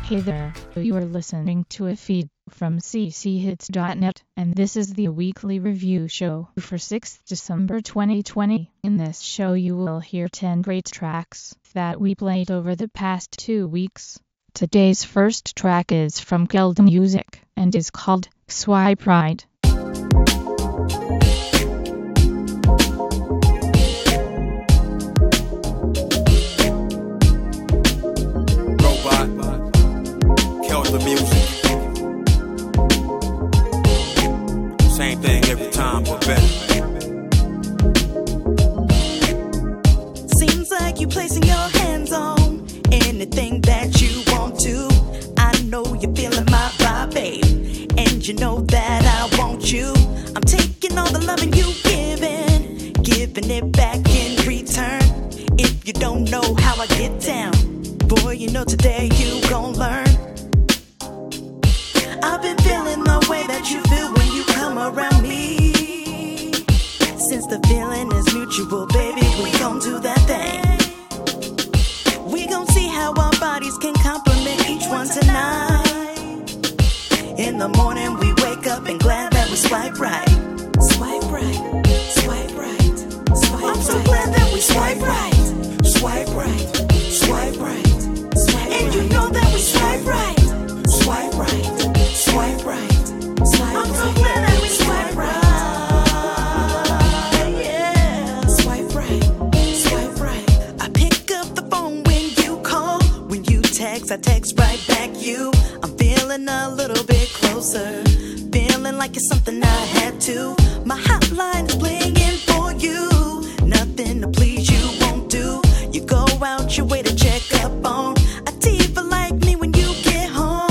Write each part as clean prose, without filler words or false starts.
Hey there, you are listening to a feed from cchits.net, and this is the weekly review show for 6th December 2020. In this show you will hear 10 great tracks that we played over the past 2 weeks. Today's first track is from Geld Music and is called Swipe Right. The music. Same thing every time, but better. Seems like you're placing your hands on anything that you want to. I know you're feeling my vibe, babe, and you know that I want you. I'm taking all the loving you giving it back in return. If you don't know how I get down, boy, you know today you gon' learn. I've been feeling the way that you feel when you come around me. Since the feeling is mutual, baby, we gon' do that thing. We gon' see how our bodies can complement each one tonight. In the morning we wake up and glad that we swipe right. Swipe right, swipe right, swipe right. I'm so glad that we swipe right. Swipe right, swipe right, swipe right. And you know that we swipe right. Swipe right. Swipe right, swipe I'm so glad that we swipe right, yeah. Swipe right, I pick up the phone when you call. When you text, I text right back you. I'm feeling a little bit closer, feeling like it's something I had to. My hotline is playing for you. Nothing to please you won't do. You go out your way to check up on a diva like me when you get home.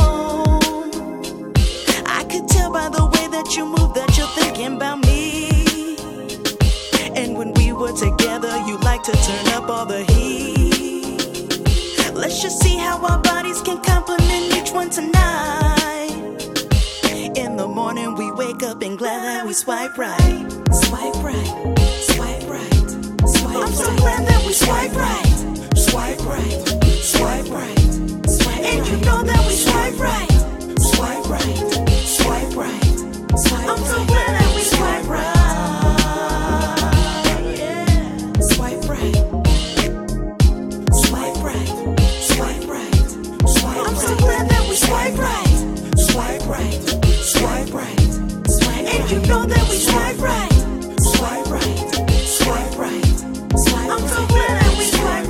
By the way that you move, that you're thinking about me. And when we were together, you like to turn up all the heat. Let's just see how our bodies can complement each one tonight. In the morning we wake up and glad that we swipe right. Swipe right, swipe right, swipe right. I'm so glad that we swipe right. Swipe right, swipe right, swipe right. And you know that we swipe right. Swipe right. Swipe right. Swipe I'm so glad that we swipe right. Yeah. Swipe right. Swipe right. Swipe right. Swipe I'm so glad that we swipe right. Swipe right. Swipe right. Swipe and you know that we swipe right. Swipe right. Swipe right. Swipe I'm so glad that we swipe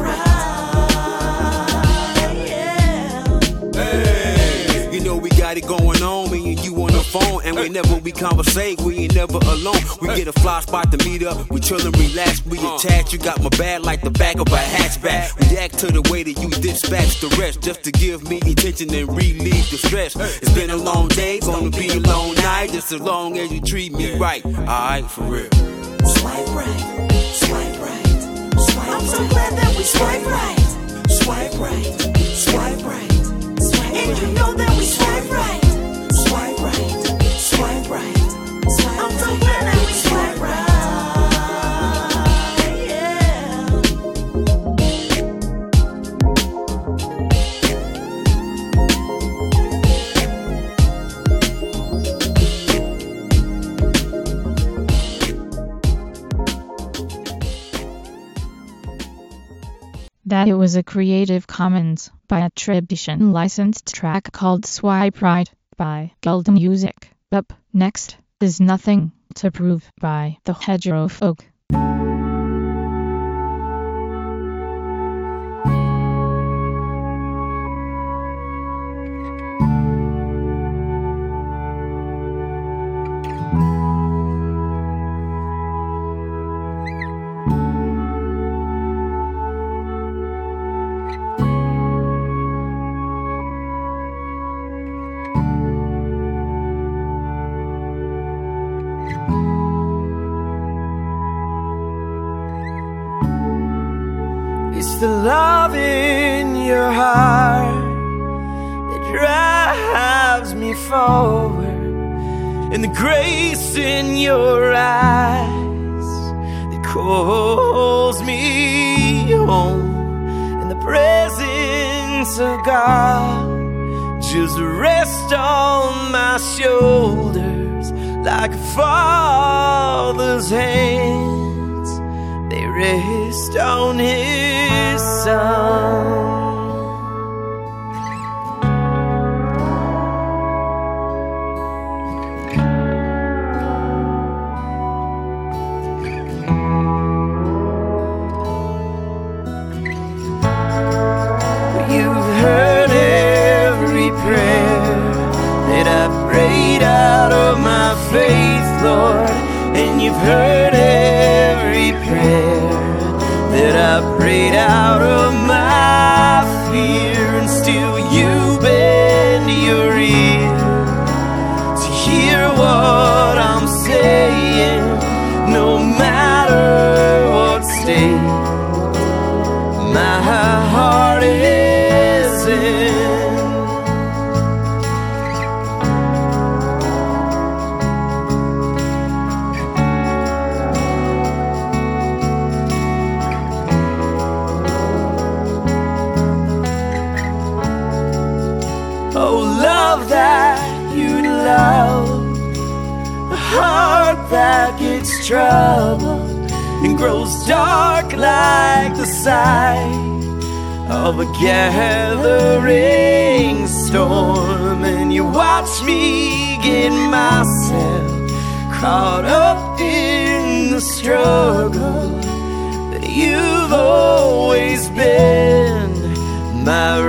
right. Yeah. Hey, you know we got it going on, me and you on the phone, and whenever we conversate, we ain't never alone. We get a fly spot to meet up, we chill and relax, we attach. You got my bag like the back of a hatchback. React to the way that you dispatch the rest, just to give me attention and relieve the stress. It's been a long day, gonna be a long night, just as long as you treat me right. Alright, for real. Swipe right, swipe right, swipe. I'm so glad that we swipe right. Swipe right, swipe right, swipe. And you know that we swipe right. Swipe right, swipe right, swipe. I'm so glad that we swipe right, yeah. That it was a Creative Commons by attribution licensed track called Swipe Right by Geld Music. Up next is Nothing to Prove by the Hedgerow Folk. It's the love in your heart that drives me forward, and the grace in your eyes that calls me home, and the presence of God just rest on my shoulders like a father's hands. They rest on his son. Faith, Lord, and you've heard every prayer that I prayed out of my fear, and still you bend your ear to hear what I'm saying, no matter what state my heart is in. That gets trouble and grows dark like the sight of a gathering storm, and you watch me get myself caught up in the struggle, but you've always been my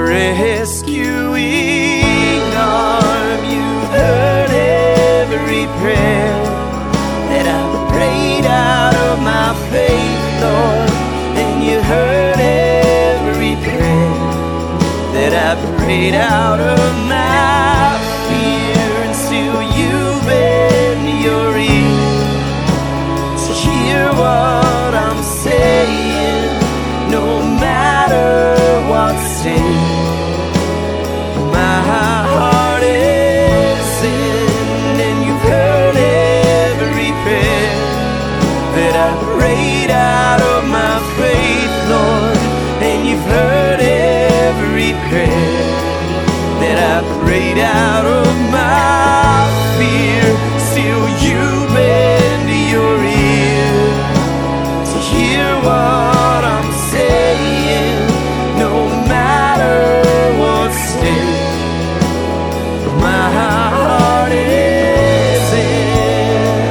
rescuing arm. You've heard every prayer that I prayed out of my faith, Lord, and you heard every prayer that I prayed out of my fear, and still you bend your ear to hear what I'm saying, no matter what state my heart is in. And you've heard every prayer that I prayed out of my faith, Lord, and you've heard every prayer that I prayed out of my fear. Still you bend your ear to hear what I'm saying, no matter what state my heart is in.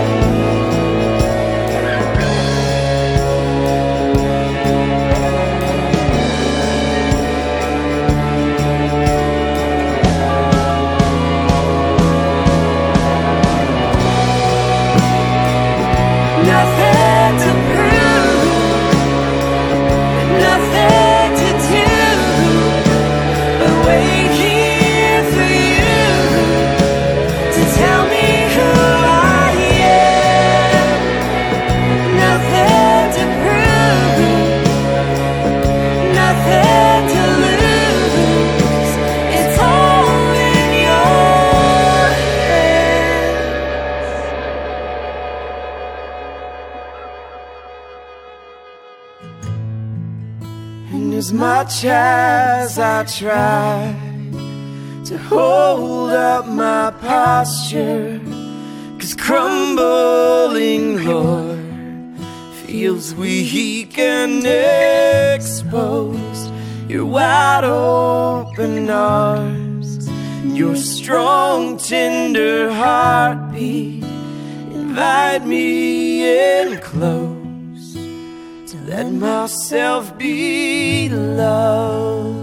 Nothing to prove, nothing to do, but wait here for you to tell me who I am. Nothing to prove, nothing to lose. It's all in your hands. And as much as I try to hold up my posture, 'cause crumbling, Lord, feels weak and exposed. Your wide open arms, your strong, tender heartbeat invite me in close to let myself be loved.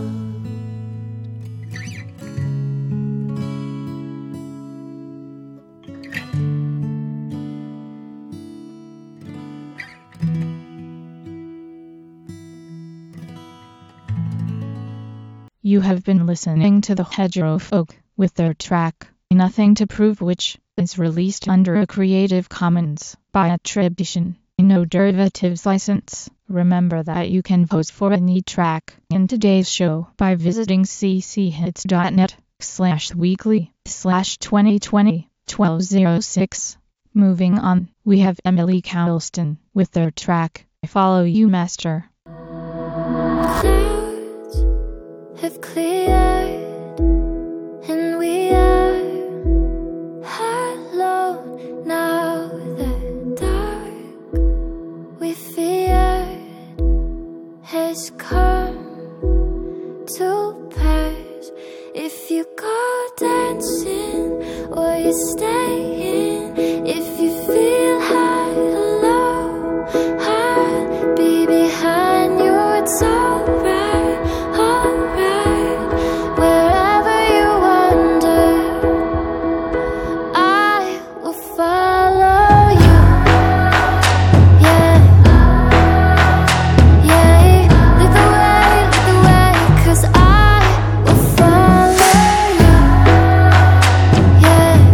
You have been listening to the Hedgerow Folk with their track, Nothing to Prove, which is released under a Creative Commons by attribution, no derivatives license. Remember that you can vote for any track in today's show by visiting cchits.net/weekly/2020-1206. Moving on, we have Emily Cowlston with their track, I Follow You Master. Clouds have cleared and always come to pass. If you go dancing or you stay in, if you feel high or low, I'll be behind you. It's alright, alright. Wherever you wander, I will follow you. Yeah, yeah. Lead the way, 'cause I will follow you. Yeah,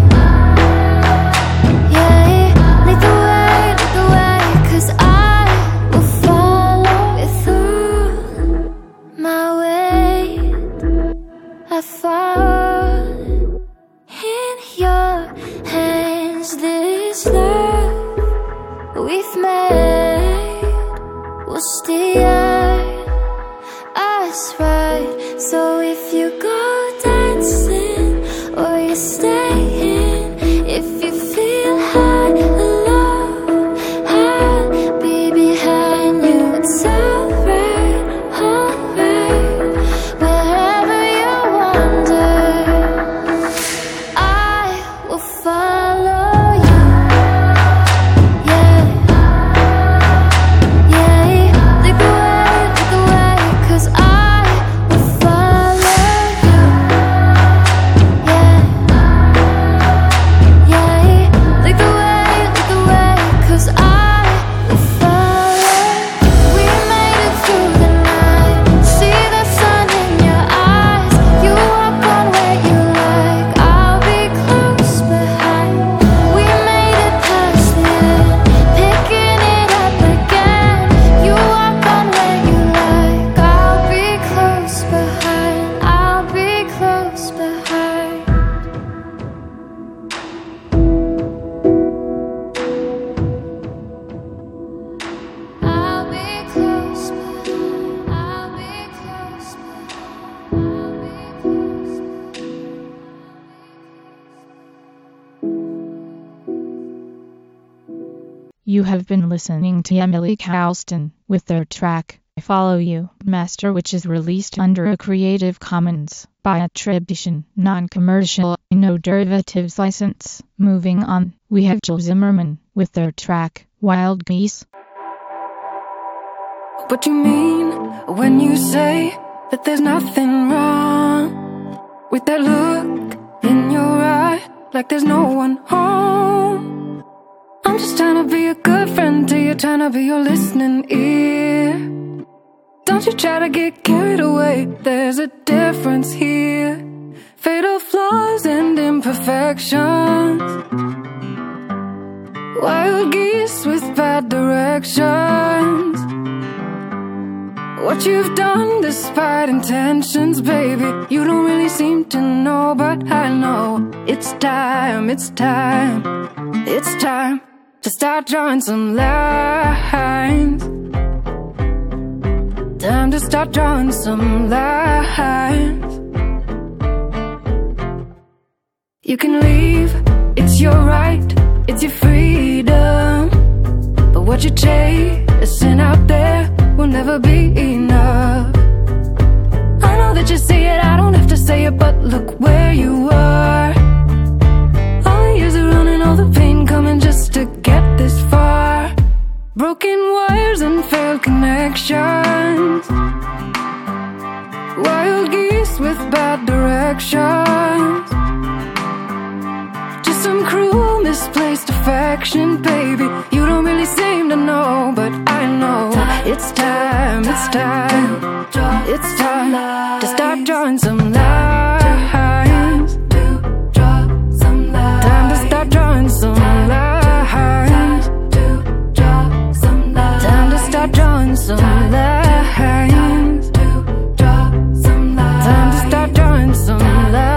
yeah. Lead the way, 'cause I will follow. With all my weight, I fall in your hands. This love we've made will steer us right. So if you go dancing or you stay in, if you feel high or low, I'll be behind you. It's alright, alright. Wherever you wander, I will follow you. Yeah, yeah. Lead the way, 'cause I will follow you. Yeah, yeah. Lead the way, 'cause I will follow. We made it through the night. See the sun in your eyes. You walk on where you like. I'll be close behind. We made it past the end, picking it up again. You walk on where you like. I'll be close behind. I'll be close behind. I'll be close behind. I'll be close behind. I'll be close behind. You have been listening to Emily Houston with their track, I Follow You, Master, which is released under a Creative Commons by attribution, non-commercial, no derivatives license. Moving on, we have Joel Zimmerman with their track, Wild Geese. What you mean when you say that there's nothing wrong with that look in your eye, like there's no one home? I'm just trying to be a good friend to you, trying to be your listening ear. Don't you try to get carried away, there's a difference here. Fatal flaws and imperfections, wild geese with bad directions. What you've done despite intentions, baby, you don't really seem to know, but I know. It's time, it's time, it's time to start drawing some lines. Time to start drawing some lines. You can leave, it's your right, it's your freedom. But what you're chasing out there will never be enough. I know that you see it, I don't have to say it, but look where you are. All the years of running, all the pain coming just to get this far. Broken wires and failed connections, wild geese with bad directions. Just some cruel misplaced affection, baby, you don't really seem to know, but I know. It's time, it's time, it's time to start drawing some lines. Time to start drawing some lines. Time to start drawing some lines. Time to start drawing some lines.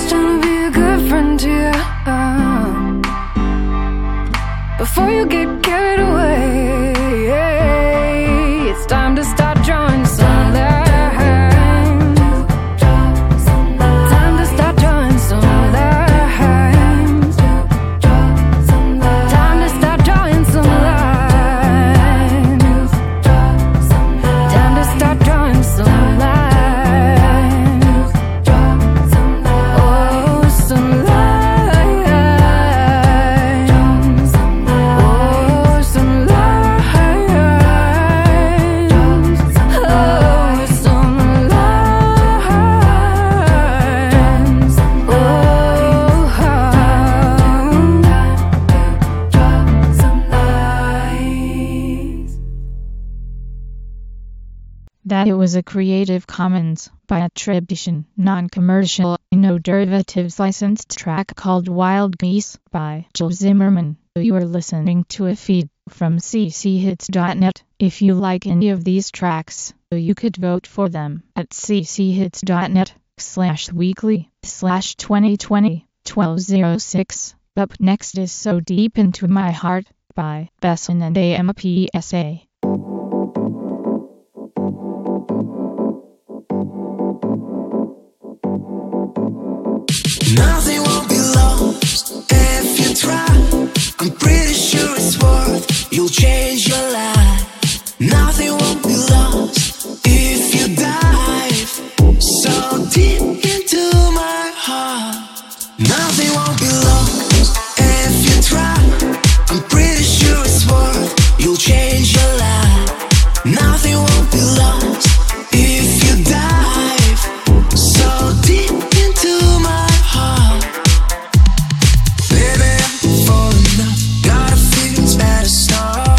just trying to be a good friend to you, before you get carried away. It's time to start drawing some lines. Time to start drawing some lines. Time to start drawing some lines. Time to start drawing some lines. Oh, some lines. Oh, some lines. Oh, some lines. That it was a Creative Commons by attribution, non-commercial, no derivatives licensed track called Wild Geese by Joel Zimmerman. You are listening to a feed from cchits.net. If you like any of these tracks, you could vote for them at cchits.net/weekly/2020-1206. Up next is So Deep Into My Heart by Besson and AMPSA. Nothing won't be lost if you try. I'm pretty sure it's worth. You'll change your life. Nothing won't be lost if you dive so deep into my heart. Nothing won't be lost if you try. I'm pretty sure it's worth. You'll change your life. Nothing won't be lost if you dive so deep into my heart. Baby, I'm falling up. Gotta feel it's better start.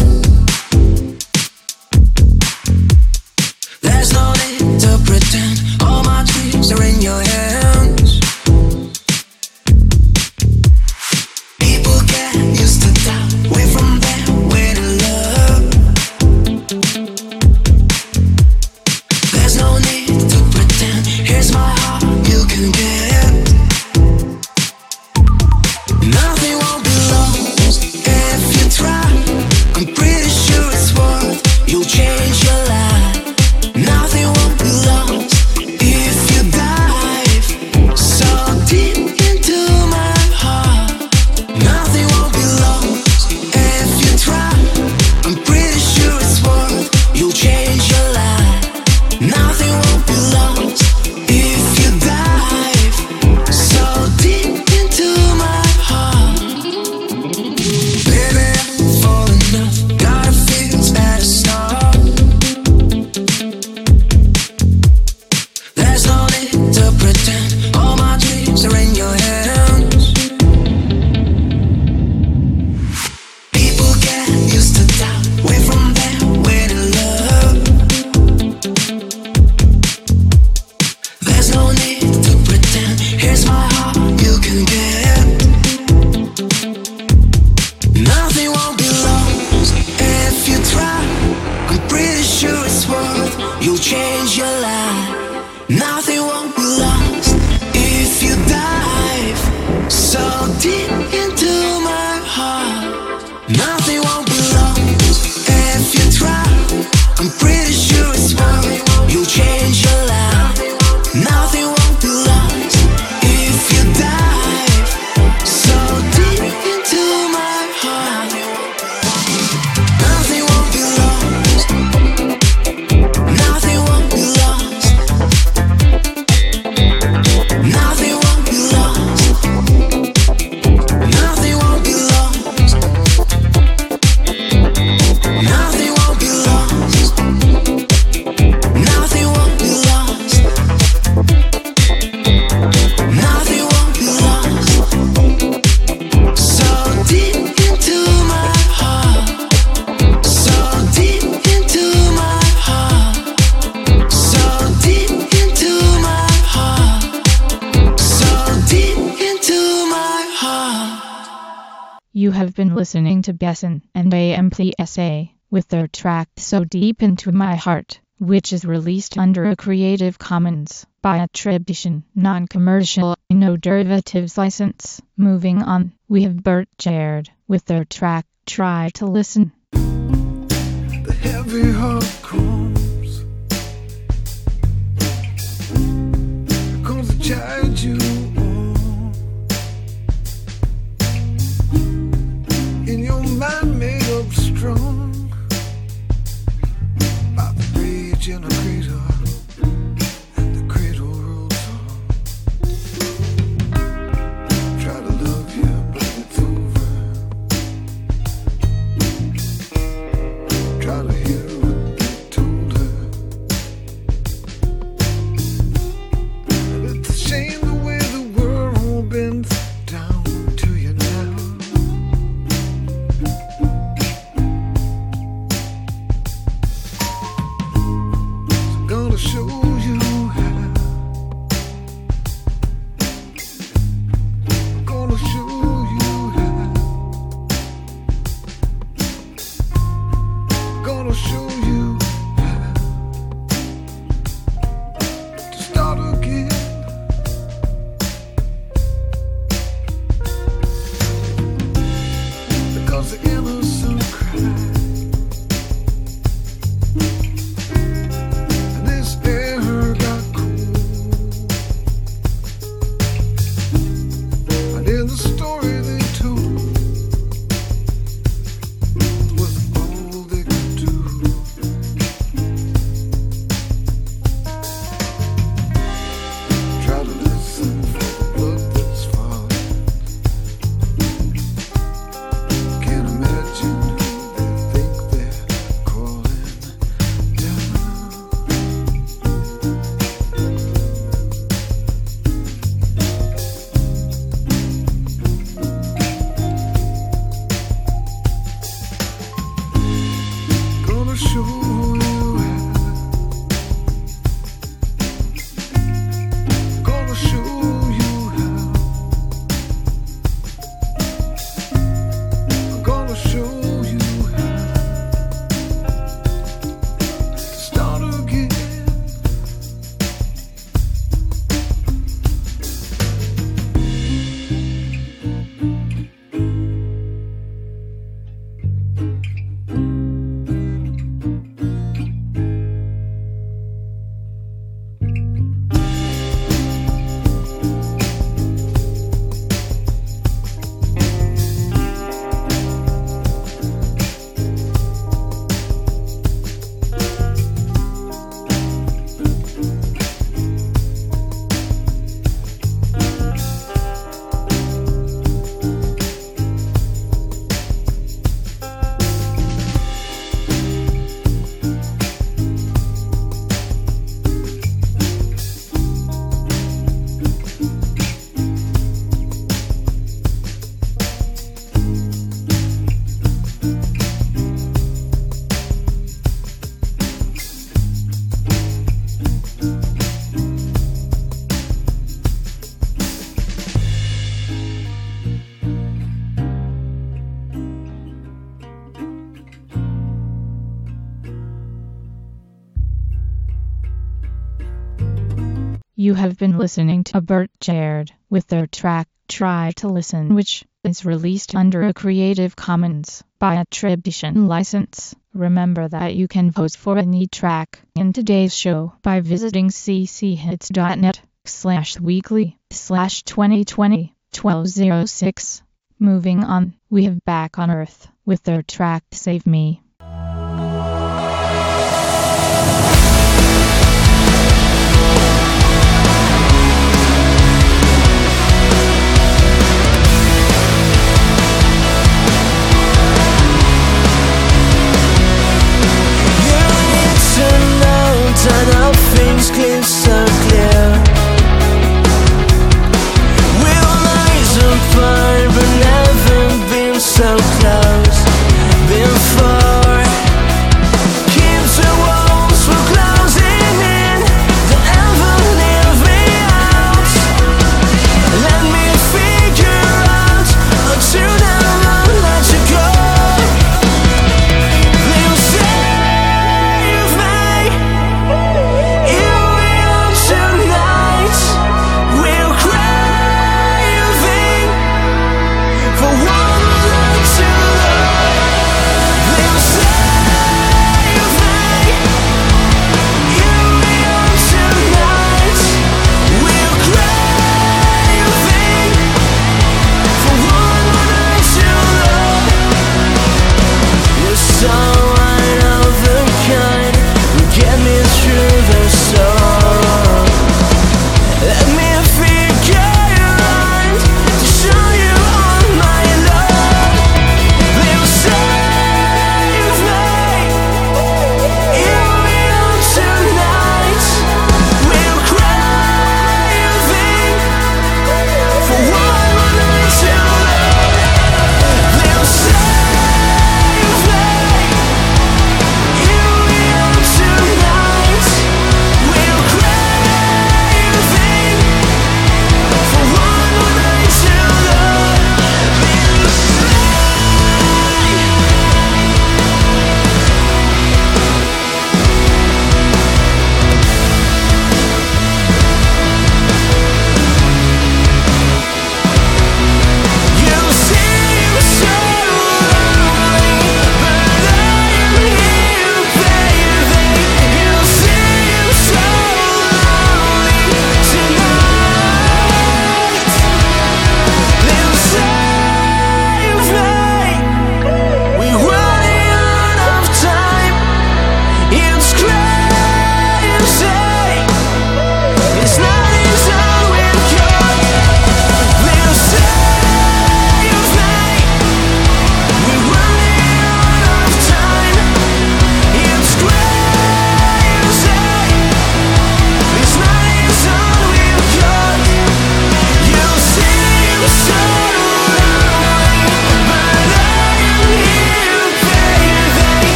There's no need to pretend. All my dreams are in your hands. People get used to doubt. Way from there, way to love. There's no need to pretend. Here's my heart, you can get. Nothing won't be lost if you try. I'm pretty sure it's worth. You'll change your life. Nothing won't be lost if you dive so deep into my heart. Nothing won't be lost if you try. I'm pretty sure it's worth. You'll change your life. Nothing won't be lost if you dive so deep into my heart. Baby, I'm falling up. Gotta feel it's better start. There's no need to pretend. All my dreams are in your hands. People get used to doubt. Way from there, way to love. There's no need to pretend. Here's my heart, you can get. Nothing won't be lost if you try. I'm pretty sure it's worth. You'll change your life. Nothing won't be lost if you dive so deep into my heart. Nothing won't be lost if you try. I'm pretty sure it's worth. You'll change your life. Nothing won't be lost if you dive so deep into my heart. Nothing won't be lost. Nothing won't be lost. Nothing won't be lost. Nothing won't be lost. Nothing won't be lost. Nothing won't be lost. Nothing won't be lost. So deep into my heart. So deep into my heart. So deep into my heart. So deep into my heart. You have been listening to Besson and AMPSA with their track So Deep Into My Heart. which is released under a Creative Commons by attribution, non-commercial, no derivatives license. Moving on, we have Bert Jared with their track, Try to Listen. The heavy heart comes because the child you own in your mind made up strong by the rage in a cradle, and the cradle rolls on. Try to love you, but it's over. Try to hear what they told her. And it's a shame the way the world bends down to you now. So I'm gonna show you how. I'm gonna show you how. Gonna show you how to start again. Because the innocent cry, and this air got cool. And in the story they told was all they could do. Try to listen for the blood that's falling. Can't imagine who they think they're calling down. Gonna show you how. Gonna show you how. I'm gonna show you how to start again. You have been listening to Bert Jared with their track, Try to Listen, which is released under a Creative Commons by attribution license. Remember that you can vote for any track in today's show by visiting cchits.net/weekly/2020-1206. Moving on, we have Back on Earth with their track, Save Me. I know things clear so clear. We're miles apart, but never been so close before.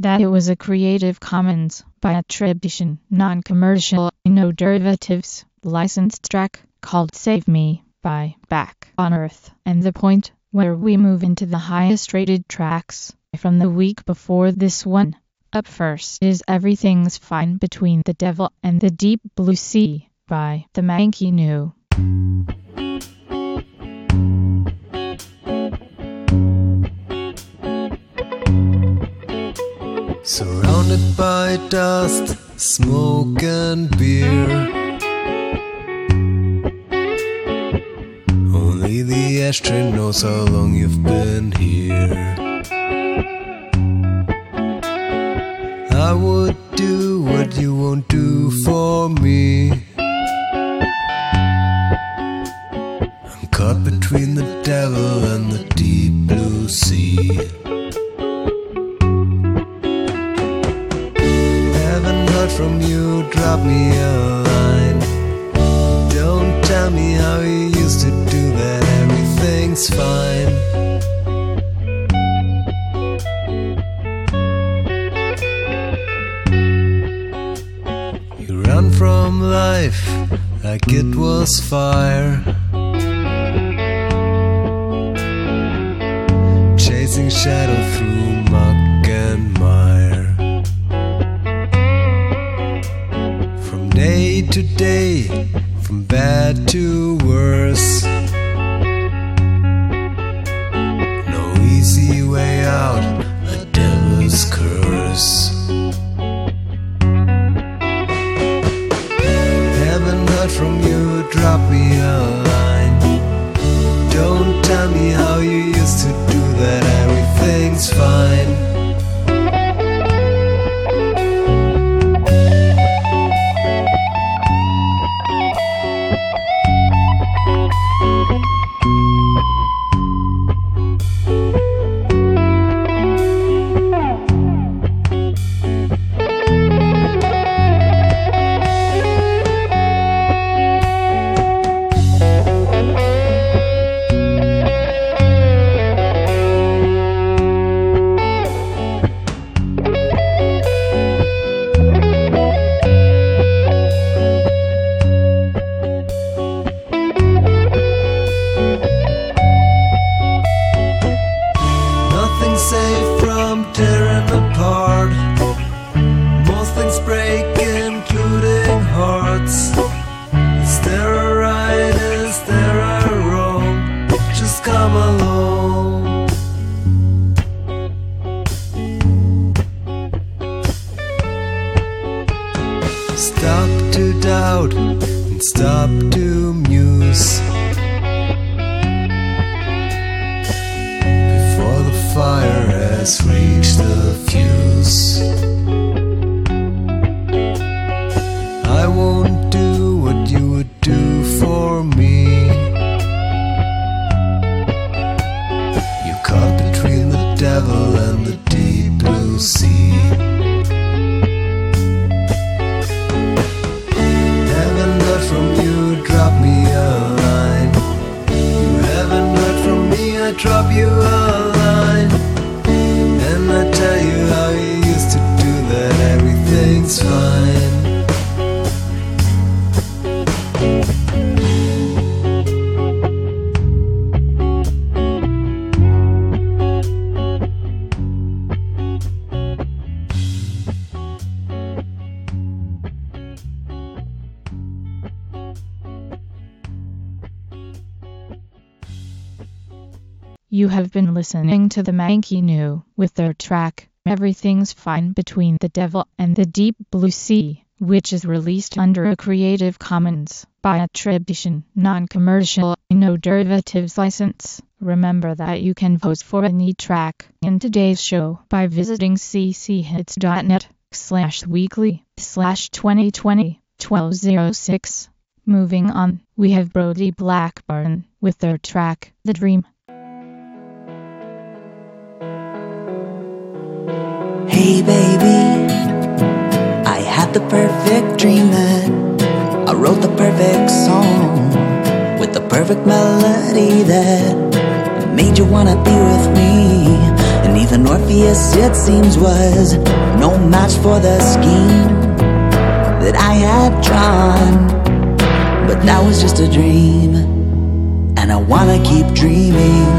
that it was a Creative Commons by attribution, non-commercial, no derivatives, licensed track called Save Me by Back on Earth. And the point where we move into the highest rated tracks from the week before this one. Up first is Everything's Fine Between the Devil and the Deep Blue Sea by The Manky New. Surrounded by dust, smoke and beer, only the ashtray knows how long you've been here. I would do what you won't do for me. I'm caught between the devil and the deep blue sea. Haven't heard from you, drop me a line. Don't tell me how you used to do that, everything's fine. Run from life like it was fire, chasing shadow through muck and mire. From day to day, from bad to worse, no easy way out, a devil's curse. From you, drop me a line. Don't tell me how you used to do that, everything's fine. Stop to doubt and stop to muse before the fire has reached the fuse. I won't do what you would do for me. You're caught between the devil and the deep blue sea. From you, drop me a line. You haven't heard from me, I drop you a line. And I tell you how you used to do that, everything's fine. You have been listening to The Manky New with their track, Everything's Fine Between the Devil and the Deep Blue Sea, which is released under a Creative Commons by attribution, non-commercial, no derivatives license. Remember that you can vote for any track in today's show by visiting cchits.net/weekly/2020-1206. Moving on, we have Brody Blackburn with their track, The Dream. Hey baby, I had the perfect dream that I wrote the perfect song with the perfect melody that made you wanna be with me. And even Nathan Orpheus, it seems, was no match for the scheme that I had drawn. But that was just a dream, and I wanna keep dreaming.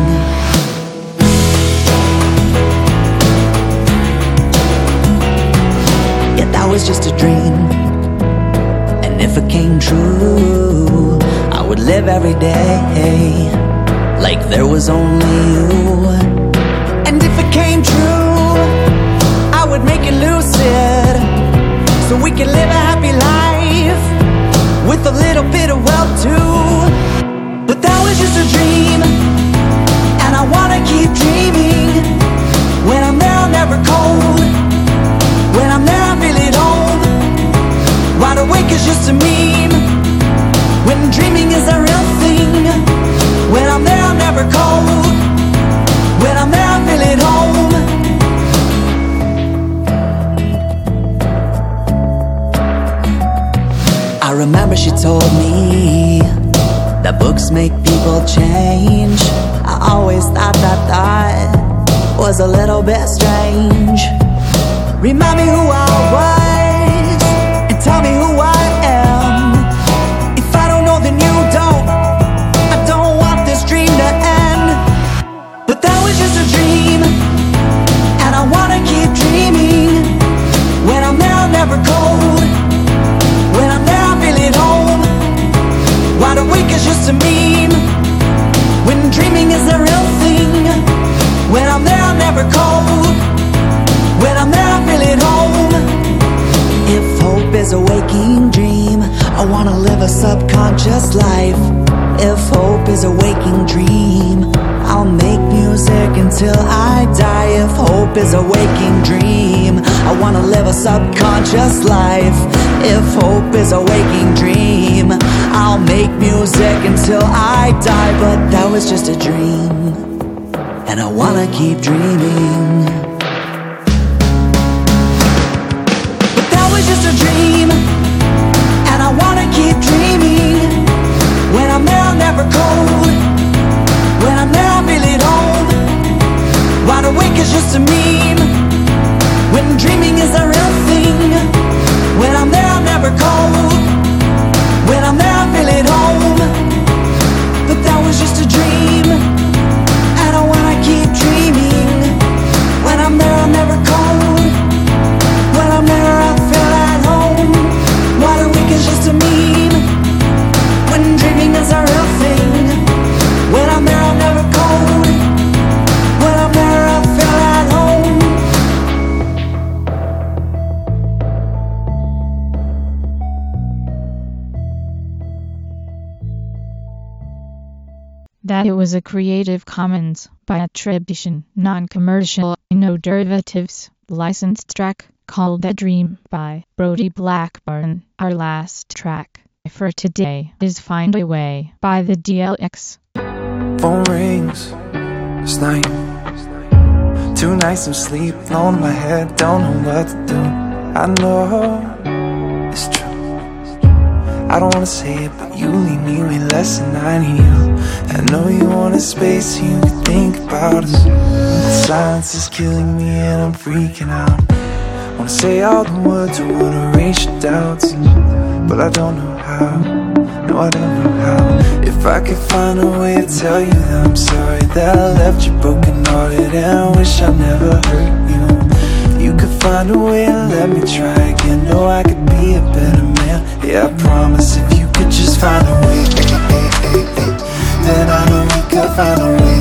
Yeah, that was just a dream, and if it came true, I would live every day like there was only you. And if it came true, I would make it lucid, so we can live a happy life with a little bit of wealth too. But that was just a dream, and I wanna keep dreaming. When I'm there, I'm never cold. When I'm there, I feel at home. Wide awake is just a meme, when dreaming is a real thing. When I'm there, I'm never cold. When I'm there, I feel at home. I remember she told me that books make people change. I always thought that was a little bit strange. Remind me who I was, and tell me who I am. If I don't know, then you don't. I don't want this dream to end. But that was just a dream, and I wanna keep dreaming. When I'm there, I'm never cold. When I'm there, I feel at home. Wide awake is just a meme, when dreaming is a real thing. When I'm there, I'm never cold. When I'm there, I feel at home. If hope is a waking dream, I wanna live a subconscious life. If hope is a waking dream, I'll make music until I die. If hope is a waking dream, I wanna live a subconscious life. If hope is a waking dream, I'll make music until I die. But that was just a dream, and I wanna keep dreaming. But that was just a dream, and I wanna keep dreaming. When I'm there, I'm never cold. When I'm there, I feel at home. Wide awake is just a meme, when dreaming is a real thing. When I'm there, I'm never cold. When I'm there, I feel at home. But that was just a dream, and I wanna keep dreaming. When I'm there, I'm never cold. When I'm there, I feel at home. Wide awake is just a meme, when dreaming is a real thing. When I'm there, I'm never cold. When I'm there, I feel at home. That it was a Creative Commons by attribution, non-commercial, no derivatives, licensed track called The Dream by Brody Blackburn. Our last track for today is Find a Way by the DLX. Phone rings, it's night. 2 nights of sleep, alone in my head, don't know what to do. I know it's true. I don't wanna say it, but you need me way less than I need you. I know you want a space so you can think about us. The silence is killing me and I'm freaking out. Wanna say all the words, I wanna erase your doubts, but I don't know how. No, I don't know how. If I could find a way to tell you that I'm sorry that I left you broken hearted, and I wish I never hurt you. You could find a way to let me try again. Know I could be a better man. Yeah, I promise if you could just find a way, then I know we could find a way.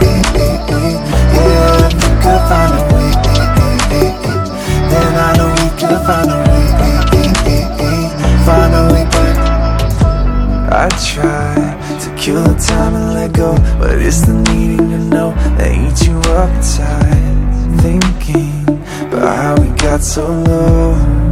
Yeah, if you could find a way, then I know we could find a way. Find a way back. I try to kill the time and let go, but it's the needing to know that eats you up inside. Thinking about how we got so low,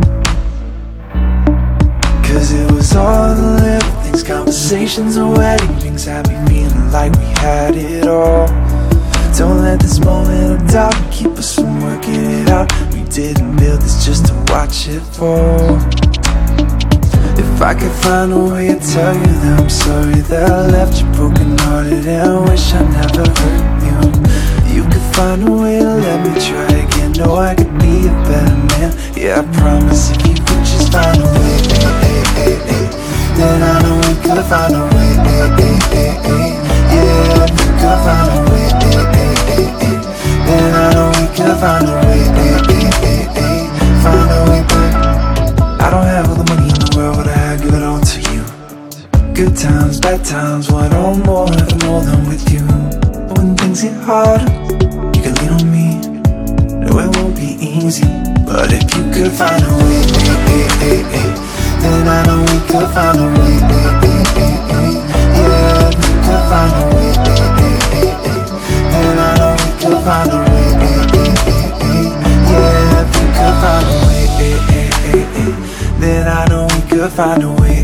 'cause it was all the little things, conversations and wedding rings, had me feeling like we had it all. Don't let this moment of doubt keep us from working it out. We didn't build this just to watch it fall. If I could find a way to tell you that I'm sorry that I left you broken hearted, and I wish I never hurt you. You could find a way to let me try again. Know I could be a better man. Yeah, I promise if you could just find a way, then I know we could find a way, yeah, if you could find a way, then I know we could find a way, find a way back. I don't have all the money in the world, but I give it all to you. Good times, bad times, one or more, never more than with you. When things get harder, you can lean on me. No, it won't be easy, but if you could find a way, then I know we could find a way, yeah, if you could find a way, then I know we could find a way, yeah, if you could find a way, then I know we could find a way,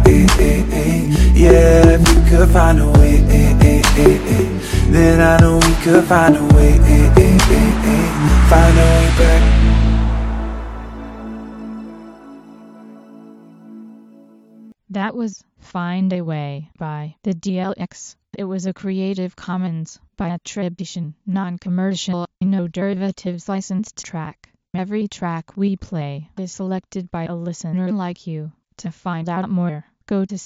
yeah, if you could find a way, then I know we could find a way, find a way back. That was Find a Way by the DLX. It was a Creative Commons by attribution, non-commercial, no derivatives licensed track. Every track we play is selected by a listener like you. To find out more, go to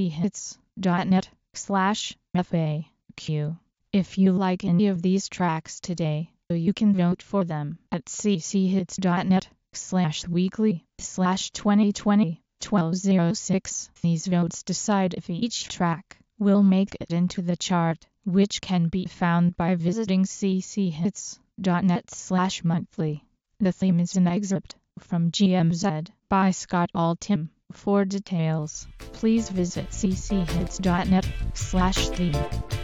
cchits.net/FAQ. If you like any of these tracks today, you can vote for them at cchits.net/weekly/2020-1206. These votes decide if each track will make it into the chart, which can be found by visiting cchits.net/monthly. The theme is an excerpt from GMZ by Scott Altham. For details, please visit cchits.net/theme.